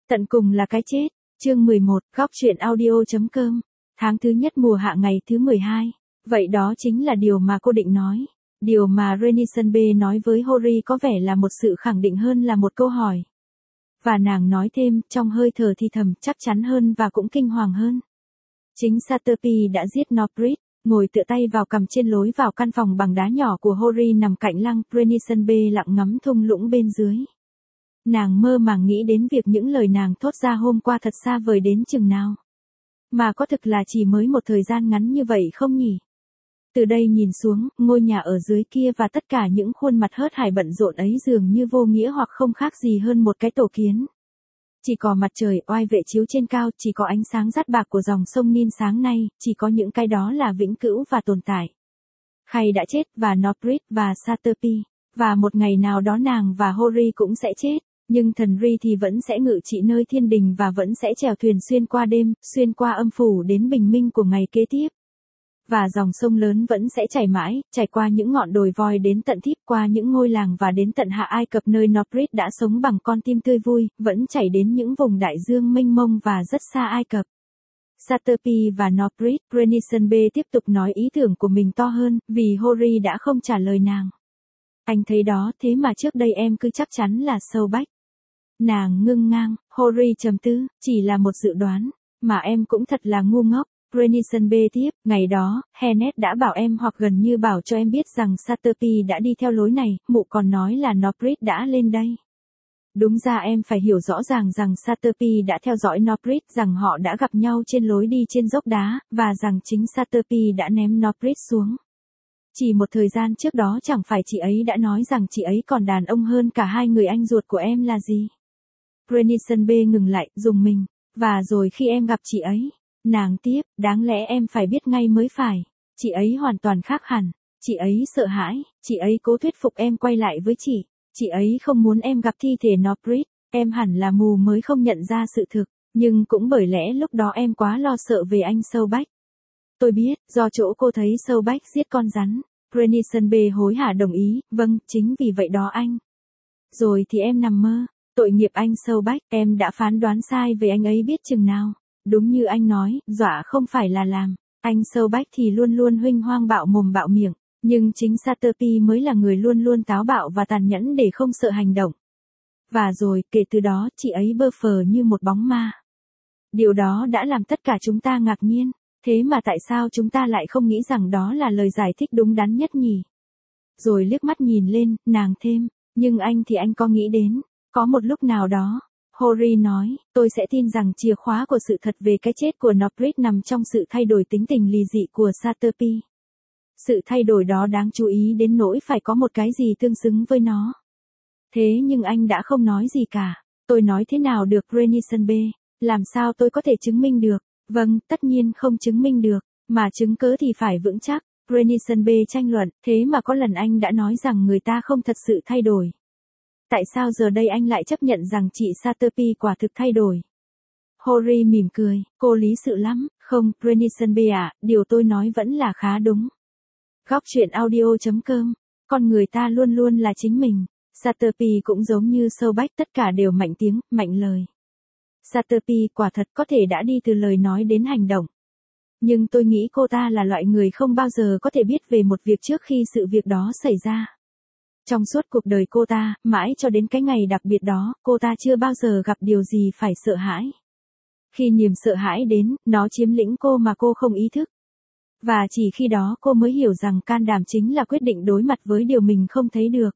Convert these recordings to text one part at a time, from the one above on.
Tận cùng là cái chết. Chương 11, góc truyện audio.com. Tháng thứ nhất mùa hạ ngày thứ 12. Vậy đó chính là điều mà cô định nói. Điều mà Renison B nói với Hori có vẻ là một sự khẳng định hơn là một câu hỏi. Và nàng nói thêm, trong hơi thở thì thầm, chắc chắn hơn và cũng kinh hoàng hơn. Chính Saturpi đã giết Northbridge. Ngồi tựa tay vào cằm trên lối vào căn phòng bằng đá nhỏ của Hori nằm cạnh lăng, Renison B lặng ngắm thung lũng bên dưới. Nàng mơ màng nghĩ đến việc những lời nàng thốt ra hôm qua thật xa vời đến chừng nào. Mà có thực là chỉ mới một thời gian ngắn như vậy không nhỉ? Từ đây nhìn xuống, ngôi nhà ở dưới kia và tất cả những khuôn mặt hớt hải bận rộn ấy dường như vô nghĩa hoặc không khác gì hơn một cái tổ kiến. Chỉ có mặt trời oai vệ chiếu trên cao, chỉ có ánh sáng rát bạc của dòng sông Nin sáng nay, chỉ có những cái đó là vĩnh cửu và tồn tại. Khay đã chết và Northbridge và Saturpi, và một ngày nào đó nàng và Hori cũng sẽ chết. Nhưng thần Ri thì vẫn sẽ ngự trị nơi thiên đình và vẫn sẽ chèo thuyền xuyên qua đêm, xuyên qua âm phủ đến bình minh của ngày kế tiếp. Và dòng sông lớn vẫn sẽ chảy mãi, chảy qua những ngọn đồi voi đến tận Thíp, qua những ngôi làng và đến tận Hạ Ai Cập nơi Northbridge đã sống bằng con tim tươi vui, vẫn chảy đến những vùng đại dương mênh mông và rất xa Ai Cập. Saturpi và Northbridge, Renison B tiếp tục nói ý tưởng của mình to hơn, vì Hori đã không trả lời nàng. Anh thấy đó, thế mà trước đây em cứ chắc chắn là sâu bách. Nàng ngưng ngang, Hori trầm tư, chỉ là một dự đoán, mà em cũng thật là ngu ngốc. Renison B tiếp, ngày đó, Hennet đã bảo em hoặc gần như bảo cho em biết rằng Saturpi đã đi theo lối này, mụ còn nói là Northbridge đã lên đây. Đúng ra em phải hiểu rõ ràng rằng Saturpi đã theo dõi Northbridge, rằng họ đã gặp nhau trên lối đi trên dốc đá, và rằng chính Saturpi đã ném Northbridge xuống. Chỉ một thời gian trước đó chẳng phải chị ấy đã nói rằng chị ấy còn đàn ông hơn cả hai người anh ruột của em là gì? Renison B ngừng lại, rùng mình. Và rồi khi em gặp chị ấy, nàng tiếp, đáng lẽ em phải biết ngay mới phải. Chị ấy hoàn toàn khác hẳn. Chị ấy sợ hãi, chị ấy cố thuyết phục em quay lại với chị. Chị ấy không muốn em gặp thi thể Northbridge. Em hẳn là mù mới không nhận ra sự thực. Nhưng cũng bởi lẽ lúc đó em quá lo sợ về anh Sâu Bách. Tôi biết, do chỗ cô thấy Sâu Bách giết con rắn. Renison B hối hả đồng ý, vâng, chính vì vậy đó anh. Rồi thì em nằm mơ. Tội nghiệp anh Sâu Bách, em đã phán đoán sai về anh ấy biết chừng nào. Đúng như anh nói, dọa không phải là làm. Anh Sâu Bách thì luôn luôn huênh hoang bạo mồm bạo miệng. Nhưng chính Saturpi mới là người luôn luôn táo bạo và tàn nhẫn để không sợ hành động. Và rồi, kể từ đó, chị ấy bơ phờ như một bóng ma. Điều đó đã làm tất cả chúng ta ngạc nhiên. Thế mà tại sao chúng ta lại không nghĩ rằng đó là lời giải thích đúng đắn nhất nhỉ? Rồi liếc mắt nhìn lên, nàng thêm. Nhưng anh thì anh có nghĩ đến. Có một lúc nào đó, Hori nói, tôi sẽ tin rằng chìa khóa của sự thật về cái chết của Northbridge nằm trong sự thay đổi tính tình lì dị của Saturpi. Sự thay đổi đó đáng chú ý đến nỗi phải có một cái gì tương xứng với nó. Thế nhưng anh đã không nói gì cả. Tôi nói thế nào được Renison B? Làm sao tôi có thể chứng minh được? Vâng, tất nhiên không chứng minh được, mà chứng cớ thì phải vững chắc. Renison B tranh luận, thế mà có lần anh đã nói rằng người ta không thật sự thay đổi. Tại sao giờ đây anh lại chấp nhận rằng chị Saturpi quả thực thay đổi? Hori mỉm cười, cô lý sự lắm, không, Renison B ạ, điều tôi nói vẫn là khá đúng. Góc truyện audio.com, con người ta luôn luôn là chính mình. Saturpi cũng giống như Sâu Bách, tất cả đều mạnh tiếng, mạnh lời. Saturpi quả thật có thể đã đi từ lời nói đến hành động. Nhưng tôi nghĩ cô ta là loại người không bao giờ có thể biết về một việc trước khi sự việc đó xảy ra. Trong suốt cuộc đời cô ta, mãi cho đến cái ngày đặc biệt đó, cô ta chưa bao giờ gặp điều gì phải sợ hãi. Khi niềm sợ hãi đến, nó chiếm lĩnh cô mà cô không ý thức. Và chỉ khi đó cô mới hiểu rằng can đảm chính là quyết định đối mặt với điều mình không thấy được.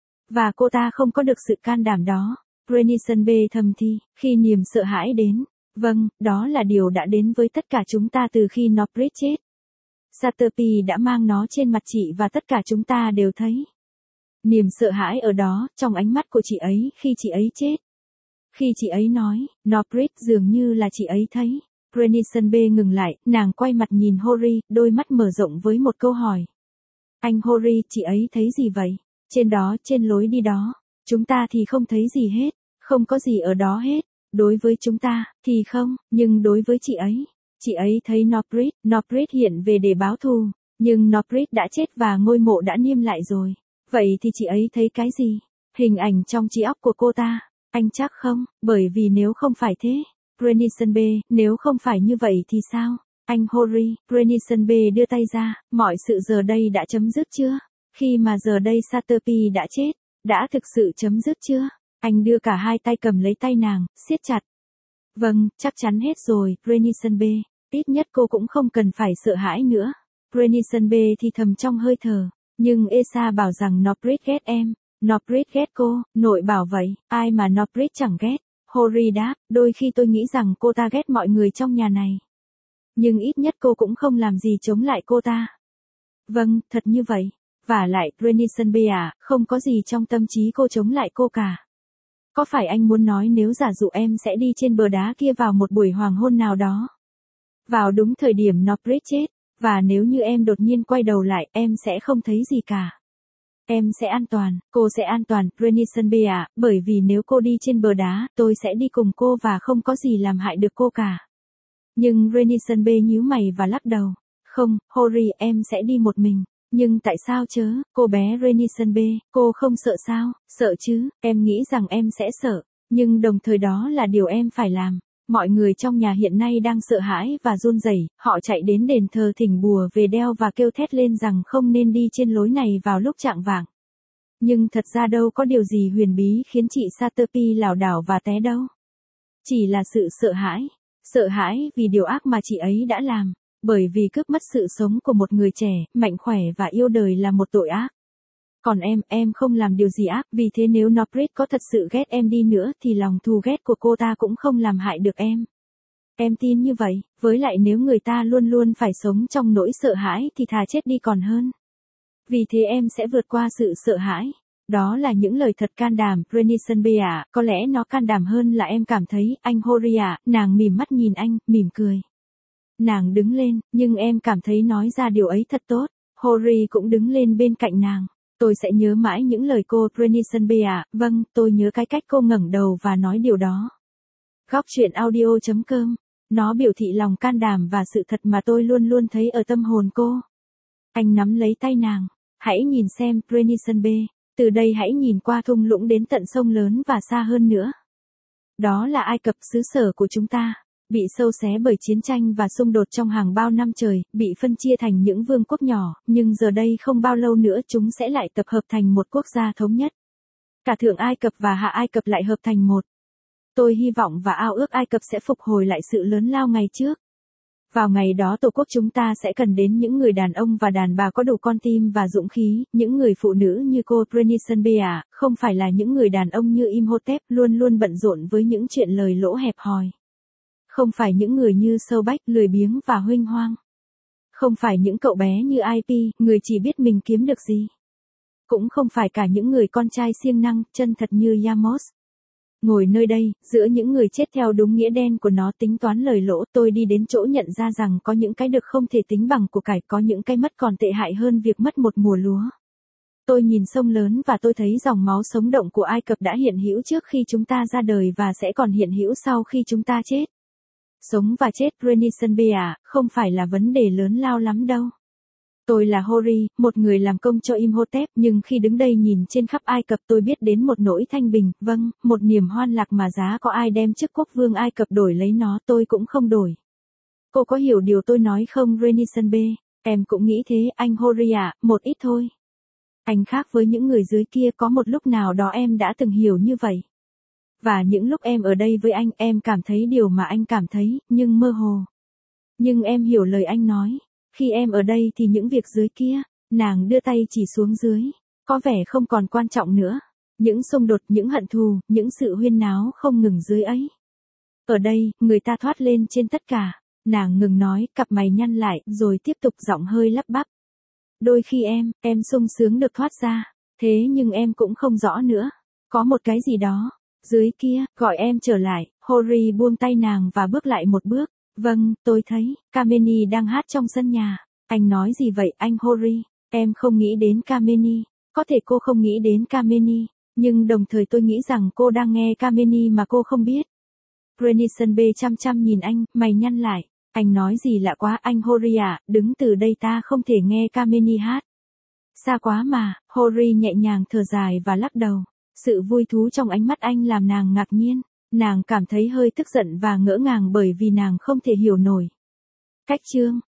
Và cô ta không có được sự can đảm đó. Renison B thầm thì, khi niềm sợ hãi đến, vâng, đó là điều đã đến với tất cả chúng ta từ khi Northbridge chết. Saturpi đã mang nó trên mặt chị và tất cả chúng ta đều thấy. Niềm sợ hãi ở đó, trong ánh mắt của chị ấy khi chị ấy chết. Khi chị ấy nói, Northbridge dường như là chị ấy thấy. Renison B ngừng lại, nàng quay mặt nhìn Hori, đôi mắt mở rộng với một câu hỏi. Anh Hori, chị ấy thấy gì vậy? Trên đó, trên lối đi đó. Chúng ta thì không thấy gì hết, không có gì ở đó hết. Đối với chúng ta, thì không, nhưng đối với chị ấy thấy Northbridge hiện về để báo thù. Nhưng Northbridge đã chết và ngôi mộ đã niêm lại rồi. Vậy thì chị ấy thấy cái gì? Hình ảnh trong trí óc của cô ta. Anh chắc không, bởi vì nếu không phải thế, Renison B, nếu không phải như vậy thì sao? Anh Hori, Renison B đưa tay ra, mọi sự giờ đây đã chấm dứt chưa? Khi mà giờ đây Saturpi đã chết, đã thực sự chấm dứt chưa? Anh đưa cả hai tay cầm lấy tay nàng, siết chặt. Vâng, chắc chắn hết rồi, Renison B. Ít nhất cô cũng không cần phải sợ hãi nữa. Renison B thì thầm trong hơi thở. Nhưng Esa bảo rằng Noprit ghét em. Noprit ghét cô, nội bảo vậy, ai mà Noprit chẳng ghét. Hori đáp, đôi khi tôi nghĩ rằng cô ta ghét mọi người trong nhà này. Nhưng ít nhất cô cũng không làm gì chống lại cô ta. Vâng, thật như vậy. Vả lại, Renison B à, không có gì trong tâm trí cô chống lại cô cả. Có phải anh muốn nói nếu giả dụ em sẽ đi trên bờ đá kia vào một buổi hoàng hôn nào đó? Vào đúng thời điểm Noprit chết, và nếu như em đột nhiên quay đầu lại, em sẽ không thấy gì cả. Em sẽ an toàn, cô sẽ an toàn, Renison B à, bởi vì nếu cô đi trên bờ đá, tôi sẽ đi cùng cô và không có gì làm hại được cô cả. Nhưng Renison B nhíu mày và lắc đầu. Không, Hori, em sẽ đi một mình. Nhưng tại sao chớ, cô bé Renison B, cô không sợ sao? Sợ chứ, em nghĩ rằng em sẽ sợ. Nhưng đồng thời đó là điều em phải làm. Mọi người trong nhà hiện nay đang sợ hãi và run rẩy, họ chạy đến đền thờ thỉnh bùa về đeo và kêu thét lên rằng không nên đi trên lối này vào lúc chạng vạng. Nhưng thật ra đâu có điều gì huyền bí khiến chị Saturpi lảo đảo và té đâu. Chỉ là sự sợ hãi. Sợ hãi vì điều ác mà chị ấy đã làm. Bởi vì cướp mất sự sống của một người trẻ, mạnh khỏe và yêu đời là một tội ác. Còn em không làm điều gì ác, vì thế nếu Noprit có thật sự ghét em đi nữa thì lòng thù ghét của cô ta cũng không làm hại được em. Em tin như vậy, với lại nếu người ta luôn luôn phải sống trong nỗi sợ hãi thì thà chết đi còn hơn. Vì thế em sẽ vượt qua sự sợ hãi. Đó là những lời thật can đảm, Renison B à, có lẽ nó can đảm hơn là em cảm thấy, anh Hori à, nàng mỉm mắt nhìn anh, mỉm cười. Nàng đứng lên, nhưng em cảm thấy nói ra điều ấy thật tốt. Hori cũng đứng lên bên cạnh nàng. Tôi sẽ nhớ mãi những lời cô, Renison B à, vâng, tôi nhớ cái cách cô ngẩng đầu và nói điều đó. Góc truyện audio.com. Nó biểu thị lòng can đảm và sự thật mà tôi luôn luôn thấy ở tâm hồn cô. Anh nắm lấy tay nàng. Hãy nhìn xem, Renison B. Từ đây hãy nhìn qua thung lũng đến tận sông lớn và xa hơn nữa. Đó là Ai Cập, xứ sở của chúng ta. Bị xâu xé bởi chiến tranh và xung đột trong hàng bao năm trời, bị phân chia thành những vương quốc nhỏ, nhưng giờ đây không bao lâu nữa chúng sẽ lại tập hợp thành một quốc gia thống nhất. Cả Thượng Ai Cập và Hạ Ai Cập lại hợp thành một. Tôi hy vọng và ao ước Ai Cập sẽ phục hồi lại sự lớn lao ngày trước. Vào ngày đó tổ quốc chúng ta sẽ cần đến những người đàn ông và đàn bà có đủ con tim và dũng khí, những người phụ nữ như cô Renison B à, không phải là những người đàn ông như Imhotep luôn luôn bận rộn với những chuyện lời lỗ hẹp hòi. Không phải những người như Sobek, lười biếng và huênh hoang. Không phải những cậu bé như IP, người chỉ biết mình kiếm được gì. Cũng không phải cả những người con trai siêng năng, chân thật như Yamos. Ngồi nơi đây, giữa những người chết theo đúng nghĩa đen của nó tính toán lời lỗ, tôi đi đến chỗ nhận ra rằng có những cái được không thể tính bằng của cải, có những cái mất còn tệ hại hơn việc mất một mùa lúa. Tôi nhìn sông lớn và tôi thấy dòng máu sống động của Ai Cập đã hiện hữu trước khi chúng ta ra đời và sẽ còn hiện hữu sau khi chúng ta chết. Sống và chết, Renison B à, không phải là vấn đề lớn lao lắm đâu. Tôi là Hori, một người làm công cho Imhotep, nhưng khi đứng đây nhìn trên khắp Ai Cập tôi biết đến một nỗi thanh bình, vâng, một niềm hoan lạc mà giá có ai đem chức quốc vương Ai Cập đổi lấy nó tôi cũng không đổi. Cô có hiểu điều tôi nói không Renison B? Em cũng nghĩ thế, anh Hori à, một ít thôi. Anh khác với những người dưới kia, có một lúc nào đó em đã từng hiểu như vậy. Và những lúc em ở đây với anh, em cảm thấy điều mà anh cảm thấy, nhưng mơ hồ. Nhưng em hiểu lời anh nói. Khi em ở đây thì những việc dưới kia, nàng đưa tay chỉ xuống dưới, có vẻ không còn quan trọng nữa. Những xung đột, những hận thù, những sự huyên náo không ngừng dưới ấy. Ở đây, người ta thoát lên trên tất cả. Nàng ngừng nói, cặp mày nhăn lại, rồi tiếp tục giọng hơi lắp bắp. Đôi khi em sung sướng được thoát ra. Thế nhưng em cũng không rõ nữa. Có một cái gì đó, dưới kia, gọi em trở lại. Hori buông tay nàng và bước lại một bước. Vâng, tôi thấy, Kameni đang hát trong sân nhà. Anh nói gì vậy anh Hori? Em không nghĩ đến Kameni. Có thể cô không nghĩ đến Kameni, nhưng đồng thời tôi nghĩ rằng cô đang nghe Kameni mà cô không biết. Renison B chăm chăm nhìn anh, mày nhăn lại. Anh nói gì lạ quá anh Hori à, đứng từ đây ta không thể nghe Kameni hát. Xa quá mà, Hori nhẹ nhàng thở dài và lắc đầu. Sự vui thú trong ánh mắt anh làm nàng ngạc nhiên. Nàng cảm thấy hơi tức giận và ngỡ ngàng bởi vì nàng không thể hiểu nổi. Cách chương